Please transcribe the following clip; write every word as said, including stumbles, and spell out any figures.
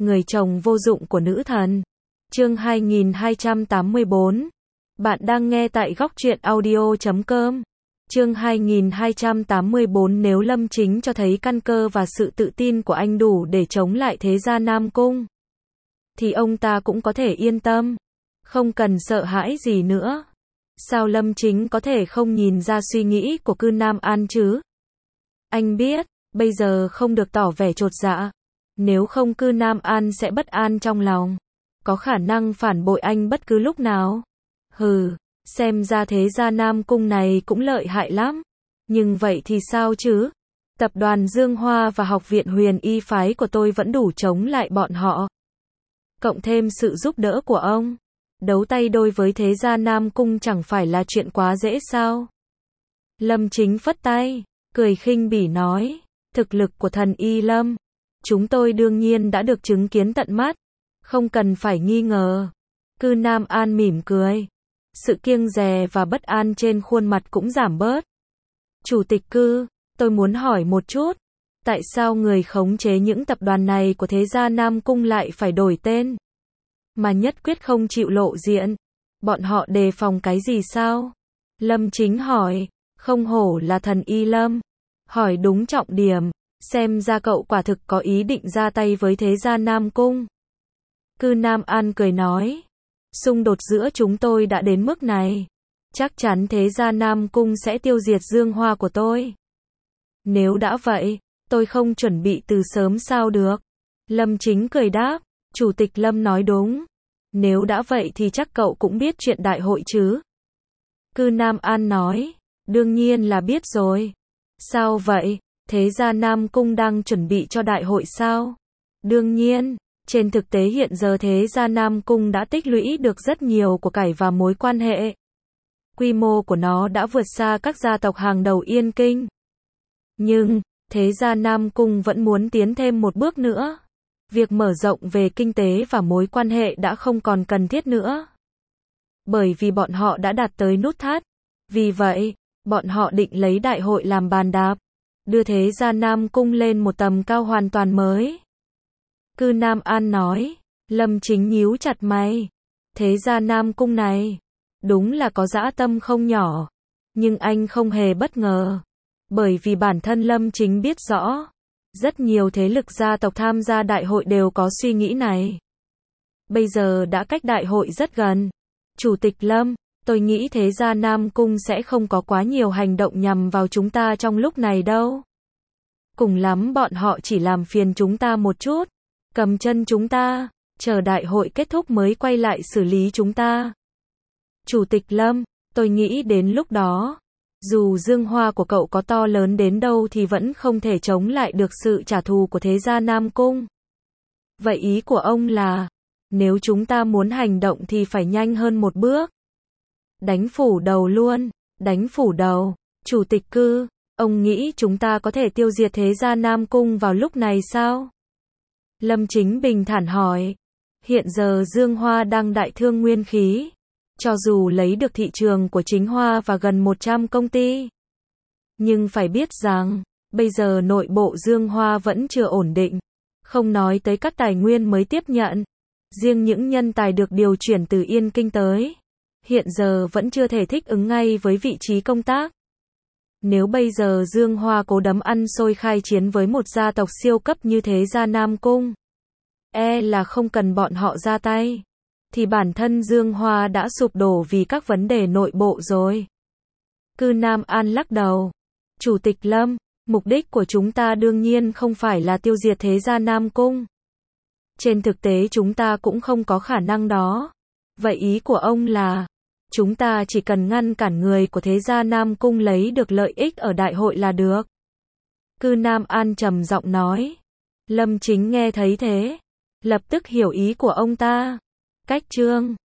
Người chồng vô dụng của nữ thần. Chương hai nghìn hai trăm tám mươi bốn. Bạn đang nghe tại góc truyện audio chấm com. Chương hai nghìn hai trăm tám mươi bốn. Nếu Lâm Chính cho thấy căn cơ và sự tự tin của anh đủ để chống lại thế gia Nam Cung, thì ông ta cũng có thể yên tâm, không cần sợ hãi gì nữa. Sao Lâm Chính có thể không nhìn ra suy nghĩ của Cư Nam An chứ? Anh biết, bây giờ không được tỏ vẻ chột dạ. Nếu không Cư Nam An sẽ bất an trong lòng, có khả năng phản bội anh bất cứ lúc nào. Hừ, xem ra thế gia Nam Cung này cũng lợi hại lắm. Nhưng vậy thì sao chứ? Tập đoàn Dương Hoa và Học viện Huyền Y phái của tôi vẫn đủ chống lại bọn họ. Cộng thêm sự giúp đỡ của ông, đấu tay đôi với thế gia Nam Cung chẳng phải là chuyện quá dễ sao? Lâm Chính phất tay, cười khinh bỉ nói, thực lực của thần Y Lâm, chúng tôi đương nhiên đã được chứng kiến tận mắt, không cần phải nghi ngờ. Cư Nam An mỉm cười, sự kiêng dè và bất an trên khuôn mặt cũng giảm bớt. Chủ tịch Cư, tôi muốn hỏi một chút, tại sao người khống chế những tập đoàn này của thế gia Nam Cung lại phải đổi tên, mà nhất quyết không chịu lộ diện? Bọn họ đề phòng cái gì sao? Lâm Chính hỏi, không hổ là thần Y Lâm, hỏi đúng trọng điểm, xem ra cậu quả thực có ý định ra tay với thế gia Nam Cung. Cư Nam An cười nói, xung đột giữa chúng tôi đã đến mức này, chắc chắn thế gia Nam Cung sẽ tiêu diệt Dương Hoa của tôi. Nếu đã vậy, tôi không chuẩn bị từ sớm sao được? Lâm Chính cười đáp, Chủ tịch Lâm nói đúng. Nếu đã vậy thì chắc cậu cũng biết chuyện đại hội chứ? Cư Nam An nói, đương nhiên là biết rồi. Sao vậy? Thế gia Nam Cung đang chuẩn bị cho đại hội sao? Đương nhiên, trên thực tế hiện giờ thế gia Nam Cung đã tích lũy được rất nhiều của cải và mối quan hệ. Quy mô của nó đã vượt xa các gia tộc hàng đầu Yên Kinh. Nhưng, thế gia Nam Cung vẫn muốn tiến thêm một bước nữa. Việc mở rộng về kinh tế và mối quan hệ đã không còn cần thiết nữa. Bởi vì bọn họ đã đạt tới nút thắt. Vì vậy, bọn họ định lấy đại hội làm bàn đạp, đưa thế gia Nam Cung lên một tầm cao hoàn toàn mới. Cư Nam An nói, Lâm Chính nhíu chặt mày. Thế gia Nam Cung này, đúng là có dã tâm không nhỏ. Nhưng anh không hề bất ngờ. Bởi vì bản thân Lâm Chính biết rõ, rất nhiều thế lực gia tộc tham gia đại hội đều có suy nghĩ này. Bây giờ đã cách đại hội rất gần. Chủ tịch Lâm, tôi nghĩ thế gia Nam Cung sẽ không có quá nhiều hành động nhằm vào chúng ta trong lúc này đâu. Cùng lắm bọn họ chỉ làm phiền chúng ta một chút, cầm chân chúng ta, chờ đại hội kết thúc mới quay lại xử lý chúng ta. Chủ tịch Lâm, tôi nghĩ đến lúc đó, dù Dương Hoa của cậu có to lớn đến đâu thì vẫn không thể chống lại được sự trả thù của thế gia Nam Cung. Vậy ý của ông là, nếu chúng ta muốn hành động thì phải nhanh hơn một bước. Đánh phủ đầu luôn, đánh phủ đầu. Chủ tịch Cư, ông nghĩ chúng ta có thể tiêu diệt thế gia Nam Cung vào lúc này sao? Lâm Chính bình thản hỏi. Hiện giờ Dương Hoa đang đại thương nguyên khí. Cho dù lấy được thị trường của chính Hoa và gần một trăm công ty. Nhưng phải biết rằng, bây giờ nội bộ Dương Hoa vẫn chưa ổn định. Không nói tới các tài nguyên mới tiếp nhận. Riêng những nhân tài được điều chuyển từ Yên Kinh tới, hiện giờ vẫn chưa thể thích ứng ngay với vị trí công tác. Nếu bây giờ Dương Hoa cố đấm ăn xôi khai chiến với một gia tộc siêu cấp như thế gia Nam Cung, e là không cần bọn họ ra tay, thì bản thân Dương Hoa đã sụp đổ vì các vấn đề nội bộ rồi. Cư Nam An lắc đầu. Chủ tịch Lâm, mục đích của chúng ta đương nhiên không phải là tiêu diệt thế gia Nam Cung. Trên thực tế chúng ta cũng không có khả năng đó. Vậy ý của ông là, chúng ta chỉ cần ngăn cản người của thế gia Nam Cung lấy được lợi ích ở đại hội là được. Cư Nam An trầm giọng nói. Lâm Chính nghe thấy thế, lập tức hiểu ý của ông ta. Cách chương